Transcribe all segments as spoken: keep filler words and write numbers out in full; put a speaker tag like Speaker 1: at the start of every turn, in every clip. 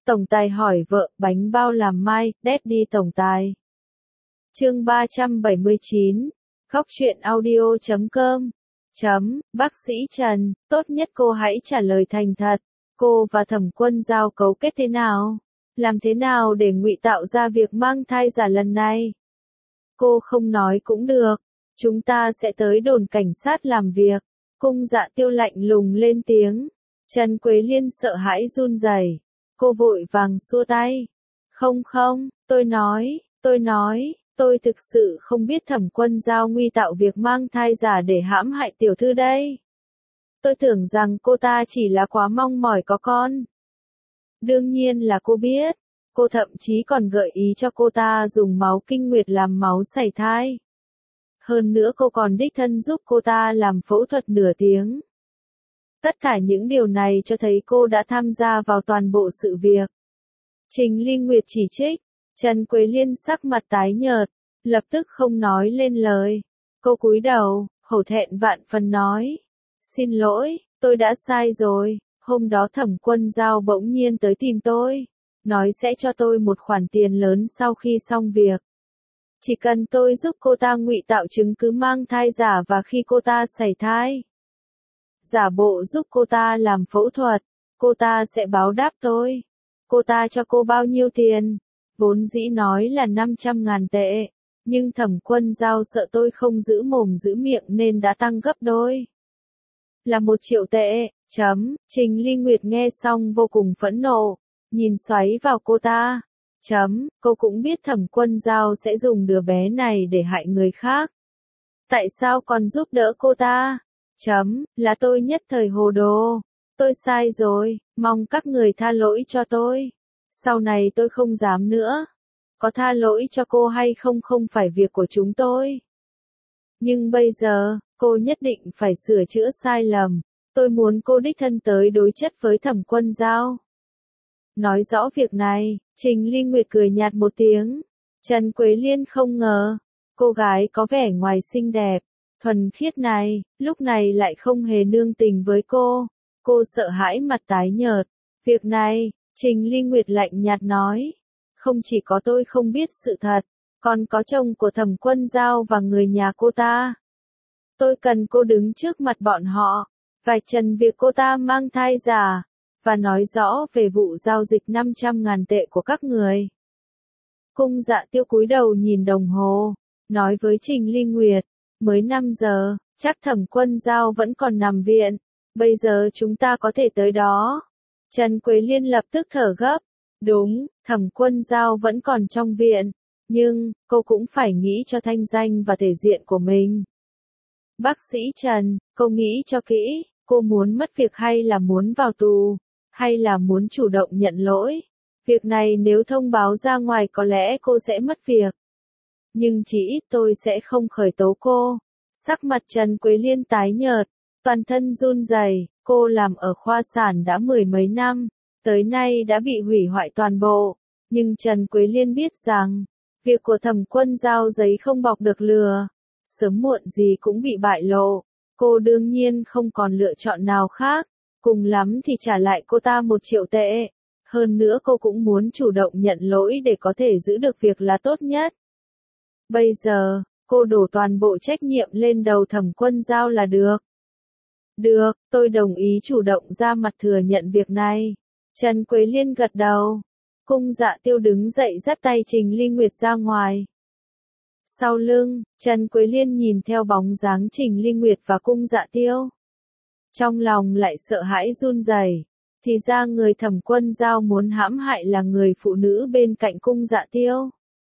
Speaker 1: Tổng tài hỏi vợ, bánh bao làm mai, Daddy tổng tài. Chương ba trăm bảy mươi chín. Khóc chuyện audio chấm com. Chấm, bác sĩ Trần, tốt nhất cô hãy trả lời thành thật. Cô và Thẩm Quân Dao cấu kết thế nào? Làm thế nào để ngụy tạo ra việc mang thai giả lần này? Cô không nói cũng được. Chúng ta sẽ tới đồn cảnh sát làm việc. Cung Dạ Tiêu lạnh lùng lên tiếng. Trần Quế Liên sợ hãi run rẩy. Cô vội vàng xua tay. Không không, tôi nói, tôi nói, tôi thực sự không biết Thẩm Quân Dao ngụy tạo việc mang thai giả để hãm hại tiểu thư đây. Tôi tưởng rằng cô ta chỉ là quá mong mỏi có con. Đương nhiên là cô biết. Cô thậm chí còn gợi ý cho cô ta dùng máu kinh nguyệt làm máu sảy thai. Hơn nữa cô còn đích thân giúp cô ta làm phẫu thuật nửa tiếng. Tất cả những điều này cho thấy cô đã tham gia vào toàn bộ sự việc. Trình Ly Nguyệt chỉ trích. Trần Quế Liên sắc mặt tái nhợt, lập tức không nói lên lời. Cô cúi đầu, hổ thẹn vạn phần nói. Xin lỗi, tôi đã sai rồi. Hôm đó Thẩm Quân Dao bỗng nhiên tới tìm tôi. Nói sẽ cho tôi một khoản tiền lớn sau khi xong việc. Chỉ cần tôi giúp cô ta ngụy tạo chứng cứ mang thai giả và khi cô ta sảy thai. Giả bộ giúp cô ta làm phẫu thuật, cô ta sẽ báo đáp tôi. Cô ta cho cô bao nhiêu tiền? Vốn dĩ nói là năm trăm ngàn tệ, nhưng Thẩm Quân Dao sợ tôi không giữ mồm giữ miệng nên đã tăng gấp đôi. Là một triệu tệ, chấm, Trình Ly Nguyệt nghe xong vô cùng phẫn nộ, nhìn xoáy vào cô ta. Chấm, cô cũng biết Thẩm Quân Dao sẽ dùng đứa bé này để hại người khác. Tại sao còn giúp đỡ cô ta? Chấm, là tôi nhất thời hồ đồ. Tôi sai rồi, mong các người tha lỗi cho tôi. Sau này tôi không dám nữa. Có tha lỗi cho cô hay không không phải việc của chúng tôi. Nhưng bây giờ, cô nhất định phải sửa chữa sai lầm. Tôi muốn cô đích thân tới đối chất với Thẩm Quân Dao. Nói rõ việc này, Trình Ly Nguyệt cười nhạt một tiếng. Trần Quế Liên không ngờ, cô gái có vẻ ngoài xinh đẹp, thuần khiết này, lúc này lại không hề nương tình với cô. Cô sợ hãi mặt tái nhợt. Việc này, Trình Ly Nguyệt lạnh nhạt nói. Không chỉ có tôi không biết sự thật, còn có chồng của Thẩm Quân Dao và người nhà cô ta. Tôi cần cô đứng trước mặt bọn họ, vạch trần việc cô ta mang thai giả, và nói rõ về vụ giao dịch năm trăm ngàn tệ của các người. Cung Dạ Tiêu cúi đầu nhìn đồng hồ, nói với Trình Ly Nguyệt, mới năm giờ, chắc Thẩm Quân Dao vẫn còn nằm viện, bây giờ chúng ta có thể tới đó. Trần Quế Liên lập tức thở gấp, đúng, Thẩm Quân Dao vẫn còn trong viện, nhưng, cô cũng phải nghĩ cho thanh danh và thể diện của mình. Bác sĩ Trần, cô nghĩ cho kỹ, cô muốn mất việc hay là muốn vào tù? Hay là muốn chủ động nhận lỗi? Việc này nếu thông báo ra ngoài có lẽ cô sẽ mất việc. Nhưng chỉ ít tôi sẽ không khởi tố cô. Sắc mặt Trần Quế Liên tái nhợt, toàn thân run rẩy. Cô làm ở khoa sản đã mười mấy năm, tới nay đã bị hủy hoại toàn bộ. Nhưng Trần Quế Liên biết rằng, việc của Thẩm Quân Dao giấy không bọc được lừa, sớm muộn gì cũng bị bại lộ. Cô đương nhiên không còn lựa chọn nào khác. Cùng lắm thì trả lại cô ta một triệu tệ. Hơn nữa cô cũng muốn chủ động nhận lỗi để có thể giữ được việc là tốt nhất. Bây giờ, cô đổ toàn bộ trách nhiệm lên đầu Thẩm Quân Dao là được. Được, tôi đồng ý chủ động ra mặt thừa nhận việc này. Trần Quế Liên gật đầu. Cung Dạ Tiêu đứng dậy dắt tay Trình Ly Nguyệt ra ngoài. Sau lưng, Trần Quế Liên nhìn theo bóng dáng Trình Ly Nguyệt và Cung Dạ Tiêu. Trong lòng lại sợ hãi run rẩy. Thì ra người Thẩm Quân Dao muốn hãm hại là người phụ nữ bên cạnh Cung Dạ Tiêu.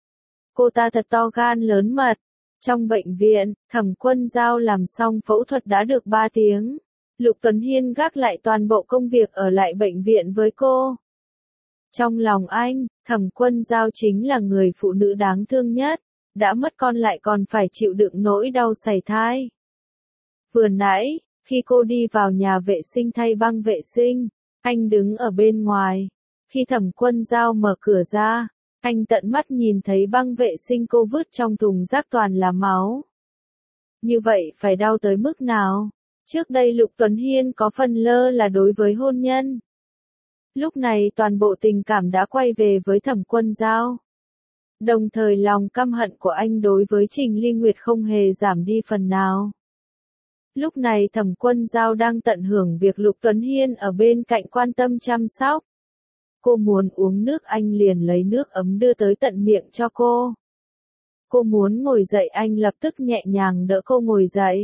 Speaker 1: Cô ta thật to gan lớn mật. Trong bệnh viện, Thẩm Quân Dao làm xong phẫu thuật đã được ba tiếng. Lục Tuấn Hiên gác lại toàn bộ công việc ở lại bệnh viện với cô. Trong lòng anh, Thẩm Quân Dao chính là người phụ nữ đáng thương nhất. Đã mất con lại còn phải chịu đựng nỗi đau sảy thai. Vừa nãy, khi cô đi vào nhà vệ sinh thay băng vệ sinh, anh đứng ở bên ngoài. Khi Thẩm Quân Dao mở cửa ra, anh tận mắt nhìn thấy băng vệ sinh cô vứt trong thùng rác toàn là máu. Như vậy phải đau tới mức nào? Trước đây Lục Tuấn Hiên có phần lơ là đối với hôn nhân. Lúc này toàn bộ tình cảm đã quay về với Thẩm Quân Giao. Đồng thời lòng căm hận của anh đối với Trình Ly Nguyệt không hề giảm đi phần nào. Lúc này Thẩm Quân Giao đang tận hưởng việc Lục Tuấn Hiên ở bên cạnh quan tâm chăm sóc. Cô muốn uống nước anh liền lấy nước ấm đưa tới tận miệng cho cô. Cô muốn ngồi dậy anh lập tức nhẹ nhàng đỡ cô ngồi dậy.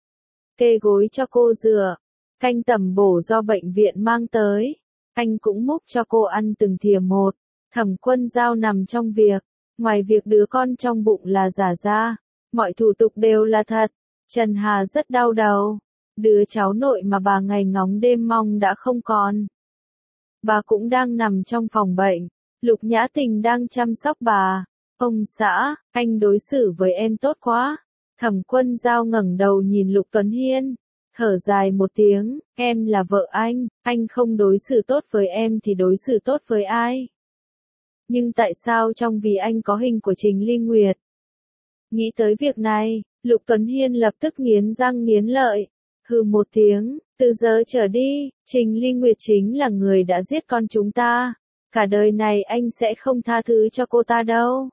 Speaker 1: Kê gối cho cô dựa. Canh tẩm bổ do bệnh viện mang tới. Anh cũng múc cho cô ăn từng thìa một. Thẩm Quân Giao nằm trong việc. Ngoài việc đứa con trong bụng là giả ra, mọi thủ tục đều là thật. Trần Hà rất đau đầu. Đứa cháu nội mà bà ngày ngóng đêm mong đã không còn. Bà cũng đang nằm trong phòng bệnh. Lục Nhã Tình đang chăm sóc bà. Ông xã, anh đối xử với em tốt quá. Thẩm Quân Giao ngẩng đầu nhìn Lục Tuấn Hiên. Thở dài một tiếng, em là vợ anh, anh không đối xử tốt với em thì đối xử tốt với ai? Nhưng tại sao trong vì anh có hình của Trình Ly Nguyệt? Nghĩ tới việc này, Lục Tuấn Hiên lập tức nghiến răng nghiến lợi. Hừ một tiếng, từ giờ trở đi, Trình Ly Nguyệt chính là người đã giết con chúng ta. Cả đời này anh sẽ không tha thứ cho cô ta đâu.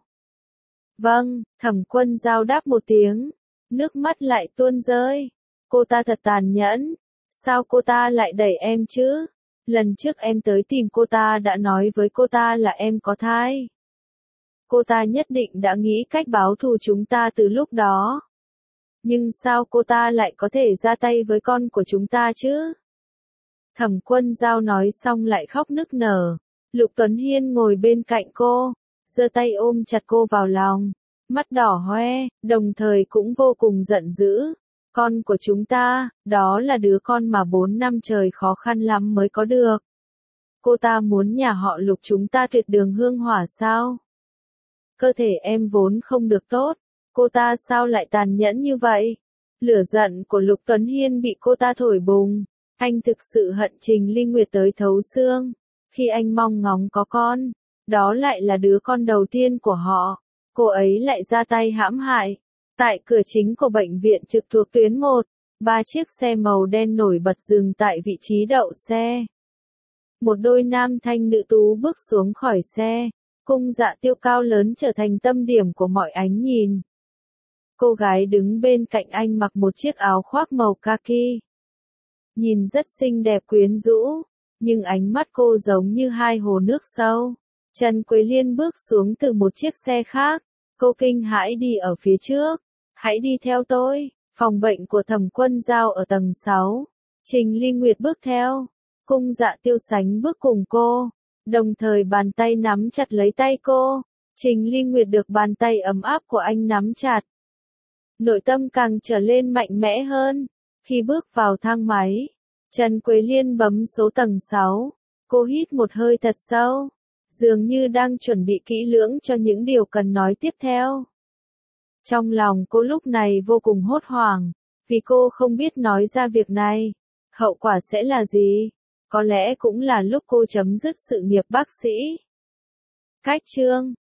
Speaker 1: Vâng, Thẩm Quân Giao đáp một tiếng. Nước mắt lại tuôn rơi. Cô ta thật tàn nhẫn. Sao cô ta lại đẩy em chứ? Lần trước em tới tìm cô ta đã nói với cô ta là em có thai. Cô ta nhất định đã nghĩ cách báo thù chúng ta từ lúc đó. Nhưng sao cô ta lại có thể ra tay với con của chúng ta chứ? Thẩm Quân Giao nói xong lại khóc nức nở. Lục Tuấn Hiên ngồi bên cạnh cô, giơ tay ôm chặt cô vào lòng, mắt đỏ hoe, đồng thời cũng vô cùng giận dữ. Con của chúng ta, đó là đứa con mà bốn năm trời khó khăn lắm mới có được. Cô ta muốn nhà họ Lục chúng ta tuyệt đường hương hỏa sao? Cơ thể em vốn không được tốt, cô ta sao lại tàn nhẫn như vậy? Lửa giận của Lục Tuấn Hiên bị cô ta thổi bùng. Anh thực sự hận Trình Ly Nguyệt tới thấu xương. Khi anh mong ngóng có con, đó lại là đứa con đầu tiên của họ. Cô ấy lại ra tay hãm hại. Tại cửa chính của bệnh viện trực thuộc tuyến một, ba chiếc xe màu đen nổi bật dừng tại vị trí đậu xe. Một đôi nam thanh nữ tú bước xuống khỏi xe, cung dạ tiêu cao lớn trở thành tâm điểm của mọi ánh nhìn. Cô gái đứng bên cạnh anh mặc một chiếc áo khoác màu kaki. Nhìn rất xinh đẹp quyến rũ, nhưng ánh mắt cô giống như hai hồ nước sâu. Trần Quế Liên bước xuống từ một chiếc xe khác, cô kinh hãi đi ở phía trước. Hãy đi theo tôi, phòng bệnh của Thẩm Quân Giao ở tầng sáu. Trình Ly Nguyệt bước theo, cung dạ tiêu sánh bước cùng cô, đồng thời bàn tay nắm chặt lấy tay cô. Trình Ly Nguyệt được bàn tay ấm áp của anh nắm chặt. Nội tâm càng trở lên mạnh mẽ hơn. Khi bước vào thang máy, Trần Quế Liên bấm số tầng sáu. Cô hít một hơi thật sâu, dường như đang chuẩn bị kỹ lưỡng cho những điều cần nói tiếp theo. Trong lòng cô lúc này vô cùng hốt hoảng, vì cô không biết nói ra việc này, hậu quả sẽ là gì. Có lẽ cũng là lúc cô chấm dứt sự nghiệp bác sĩ. Cách chương